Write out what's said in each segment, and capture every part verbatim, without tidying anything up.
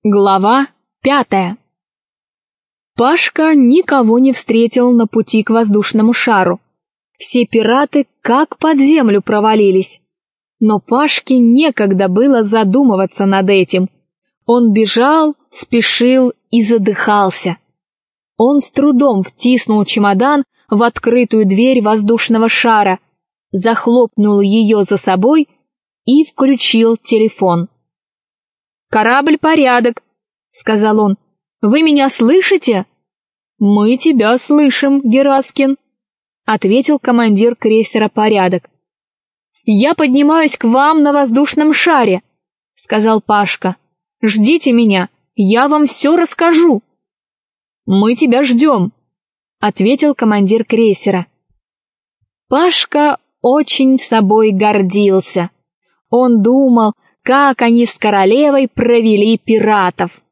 Глава пятая. Пашка никого не встретил на пути к воздушному шару. Все пираты как под землю провалились. Но Пашке некогда было задумываться над этим. Он бежал, спешил и задыхался. Он с трудом втиснул чемодан в открытую дверь воздушного шара, захлопнул ее за собой и включил телефон. «Корабль, порядок», — сказал он. «Вы меня слышите?» «Мы тебя слышим, Гераскин», — ответил командир крейсера «Порядок». «Я поднимаюсь к вам на воздушном шаре», — сказал Пашка. «Ждите меня, я вам все расскажу». «Мы тебя ждем», — ответил командир крейсера. Пашка очень собой гордился. Он думал, как они с королевой провели пиратов.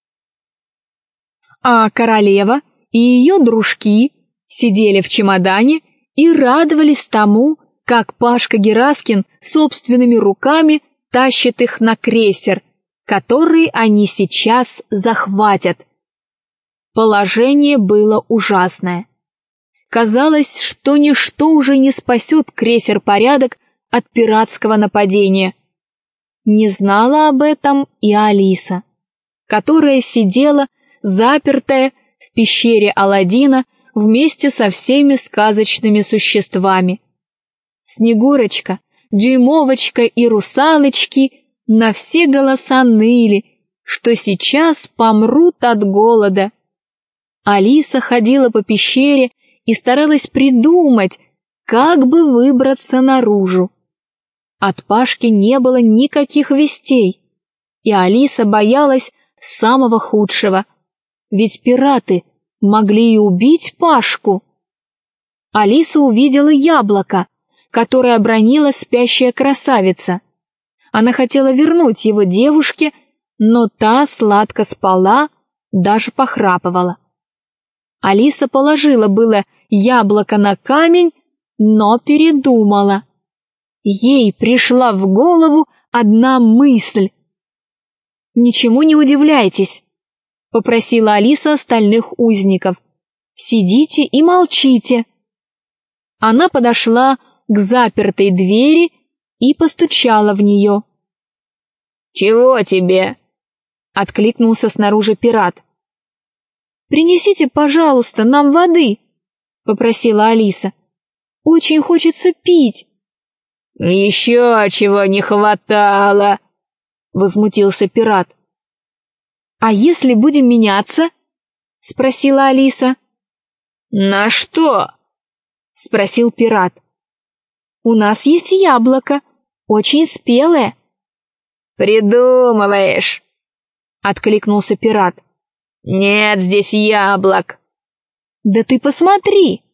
А королева и ее дружки сидели в чемодане и радовались тому, как Пашка Гераскин собственными руками тащит их на крейсер, который они сейчас захватят. Положение было ужасное. Казалось, что ничто уже не спасет крейсер «Порядок» от пиратского нападения. Не знала об этом и Алиса, которая сидела, запертая в пещере Аладдина вместе со всеми сказочными существами. Снегурочка, Дюймовочка и русалочки на все голоса ныли, что сейчас помрут от голода. Алиса ходила по пещере и старалась придумать, как бы выбраться наружу. От Пашки не было никаких вестей, и Алиса боялась самого худшего, ведь пираты могли и убить Пашку. Алиса увидела яблоко, которое обронила спящая красавица. Она хотела вернуть его девушке, но та сладко спала, даже похрапывала. Алиса положила было яблоко на камень, но передумала. Ей пришла в голову одна мысль. «Ничему не удивляйтесь», — попросила Алиса остальных узников. «Сидите и молчите». Она подошла к запертой двери и постучала в нее. «Чего тебе?» — откликнулся снаружи пират. «Принесите, пожалуйста, нам воды», — попросила Алиса. «Очень хочется пить». «Еще чего не хватало!» — возмутился пират. «А если будем меняться?» — спросила Алиса. «На что?» — спросил пират. «У нас есть яблоко, очень спелое». «Придумываешь!» — откликнулся пират. «Нет здесь яблок». «Да ты посмотри!»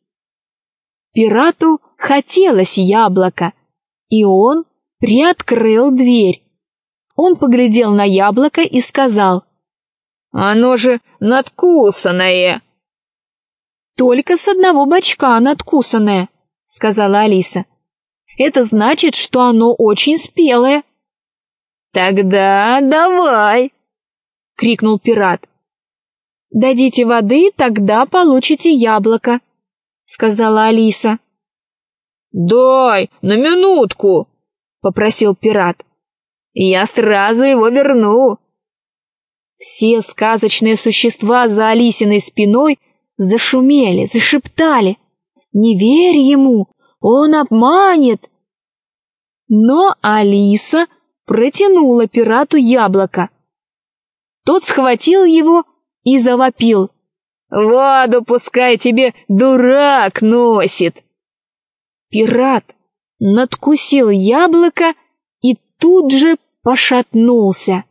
Пирату хотелось яблоко, и он приоткрыл дверь. Он поглядел на яблоко и сказал: «Оно же надкусанное». «Только с одного бочка надкусанное», — сказала Алиса. «Это значит, что оно очень спелое». «Тогда давай», — крикнул пират. «Дадите воды, тогда получите яблоко», — сказала Алиса. «Дай на минутку», — попросил пират. «Я сразу его верну». Все сказочные существа за Алисиной спиной зашумели, зашептали: «Не верь ему, он обманет». Но Алиса протянула пирату яблоко. Тот схватил его и завопил: «Воду пускай тебе дурак носит». Пират надкусил яблоко и тут же пошатнулся.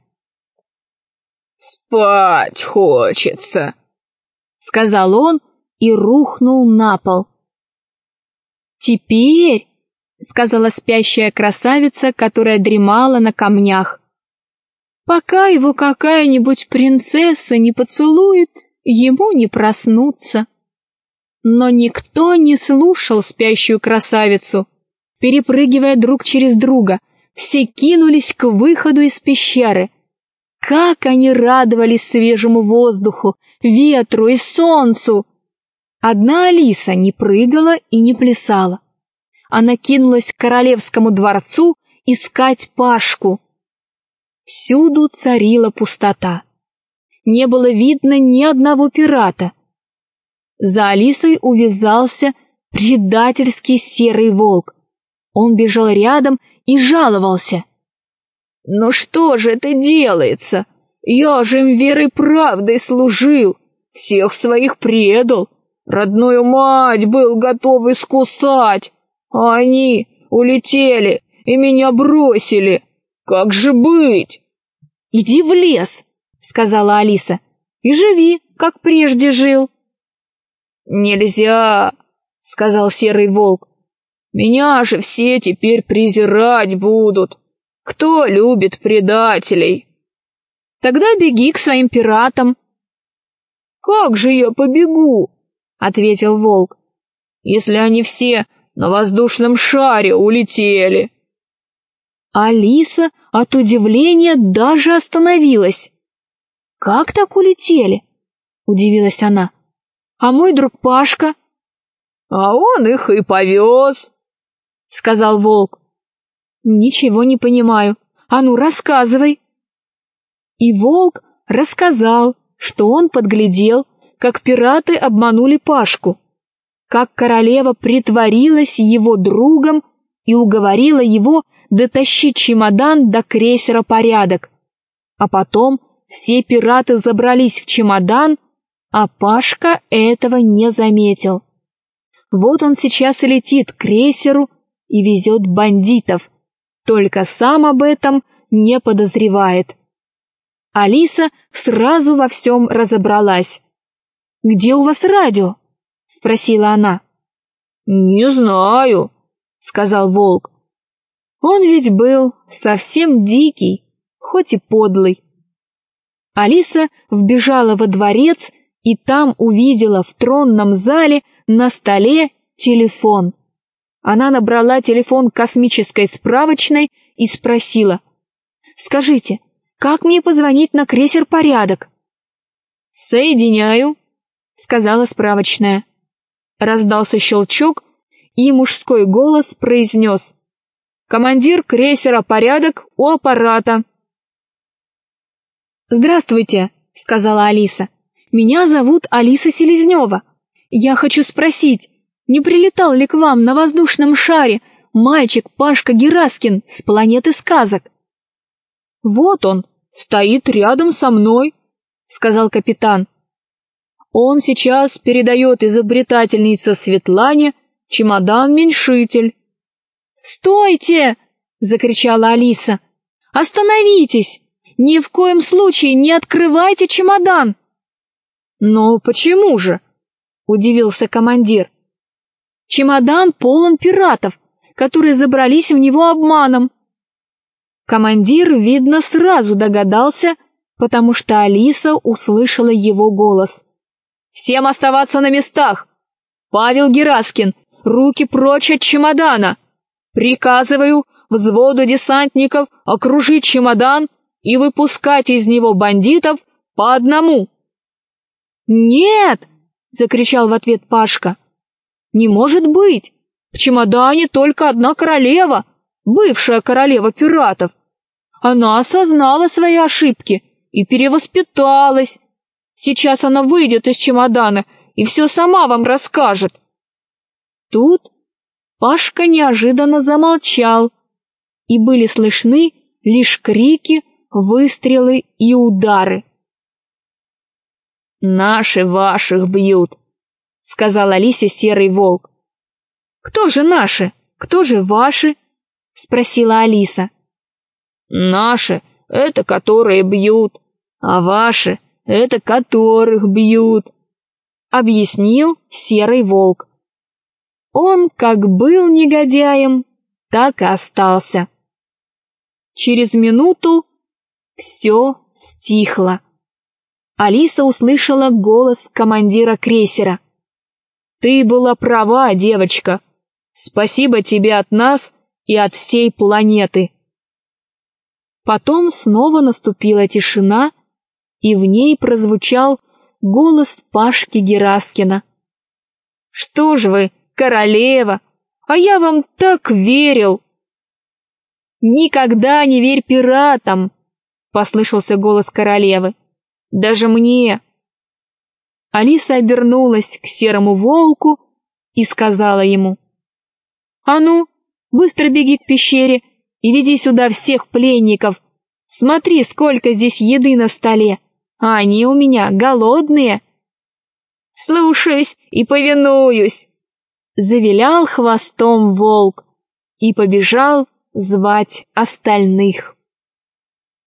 «Спать хочется», — сказал он и рухнул на пол. «Теперь», — сказала спящая красавица, которая дремала на камнях, «пока его какая-нибудь принцесса не поцелует, ему не проснуться». Но никто не слушал спящую красавицу. Перепрыгивая друг через друга, все кинулись к выходу из пещеры. Как они радовались свежему воздуху, ветру и солнцу! Одна Алиса не прыгала и не плясала. Она кинулась к королевскому дворцу искать Пашку. Всюду царила пустота. Не было видно ни одного пирата. За Алисой увязался предательский серый волк. Он бежал рядом и жаловался. «Ну что же это делается? Я же им верой правдой служил, всех своих предал, родную мать был готов искусать, а они улетели и меня бросили. Как же быть?» «Иди в лес», — сказала Алиса, — «и живи, как прежде жил». «Нельзя», — сказал серый волк, — «меня же все теперь презирать будут. Кто любит предателей?» «Тогда беги к своим пиратам». «Как же я побегу?» — ответил волк, — «если они все на воздушном шаре улетели». Алиса от удивления даже остановилась. «Как так улетели?» — удивилась она. «А мой друг Пашка?» «А он их и повез», — сказал волк. «Ничего не понимаю. А ну, рассказывай». И волк рассказал, что он подглядел, как пираты обманули Пашку, как королева притворилась его другом и уговорила его дотащить чемодан до крейсера «Порядок». А потом все пираты забрались в чемодан, а Пашка этого не заметил. Вот он сейчас и летит к крейсеру и везет бандитов, только сам об этом не подозревает. Алиса сразу во всем разобралась. «Где у вас радио?» — спросила она. «Не знаю», — сказал волк. Он ведь был совсем дикий, хоть и подлый. Алиса вбежала во дворец и там увидела в тронном зале на столе телефон. Она набрала телефон космической справочной и спросила: «Скажите, как мне позвонить на крейсер «Порядок»?» «Соединяю», — сказала справочная. Раздался щелчок, и мужской голос произнес: «Командир крейсера «Порядок» у аппарата». «Здравствуйте», — сказала Алиса. «Меня зовут Алиса Селезнева. Я хочу спросить, не прилетал ли к вам на воздушном шаре мальчик Пашка Гераскин с планеты сказок?» «Вот он, стоит рядом со мной», — сказал капитан. «Он сейчас передает изобретательнице Светлане чемодан-меньшитель». «Стойте!» — закричала Алиса. «Остановитесь! Ни в коем случае не открывайте чемодан!» «Но почему же?» — удивился командир. «Чемодан полон пиратов, которые забрались в него обманом». Командир, видно, сразу догадался, потому что Алиса услышала его голос. «Всем оставаться на местах! Павел Гераскин, руки прочь от чемодана! Приказываю взводу десантников окружить чемодан и выпускать из него бандитов по одному!» «Нет!» — закричал в ответ Пашка. «Не может быть! В чемодане только одна королева, бывшая королева пиратов. Она осознала свои ошибки и перевоспиталась. Сейчас она выйдет из чемодана и все сама вам расскажет». Тут Пашка неожиданно замолчал, и были слышны лишь крики, выстрелы и удары. «Наши ваших бьют», — сказал Алисе серый волк. «Кто же наши? Кто же ваши?» — спросила Алиса. «Наши — это которые бьют, а ваши — это которых бьют», — объяснил серый волк. Он как был негодяем, так и остался. Через минуту все стихло. Алиса услышала голос командира крейсера. «Ты была права, девочка. Спасибо тебе от нас и от всей планеты». Потом снова наступила тишина, и в ней прозвучал голос Пашки Гераскина. «Что ж вы, королева, а я вам так верил!» «Никогда не верь пиратам!» — послышался голос королевы. «Даже мне!» Алиса обернулась к серому волку и сказала ему: «А ну, быстро беги к пещере и веди сюда всех пленников. Смотри, сколько здесь еды на столе, а они у меня голодные». «Слушаюсь и повинуюсь», — завилял хвостом волк и побежал звать остальных.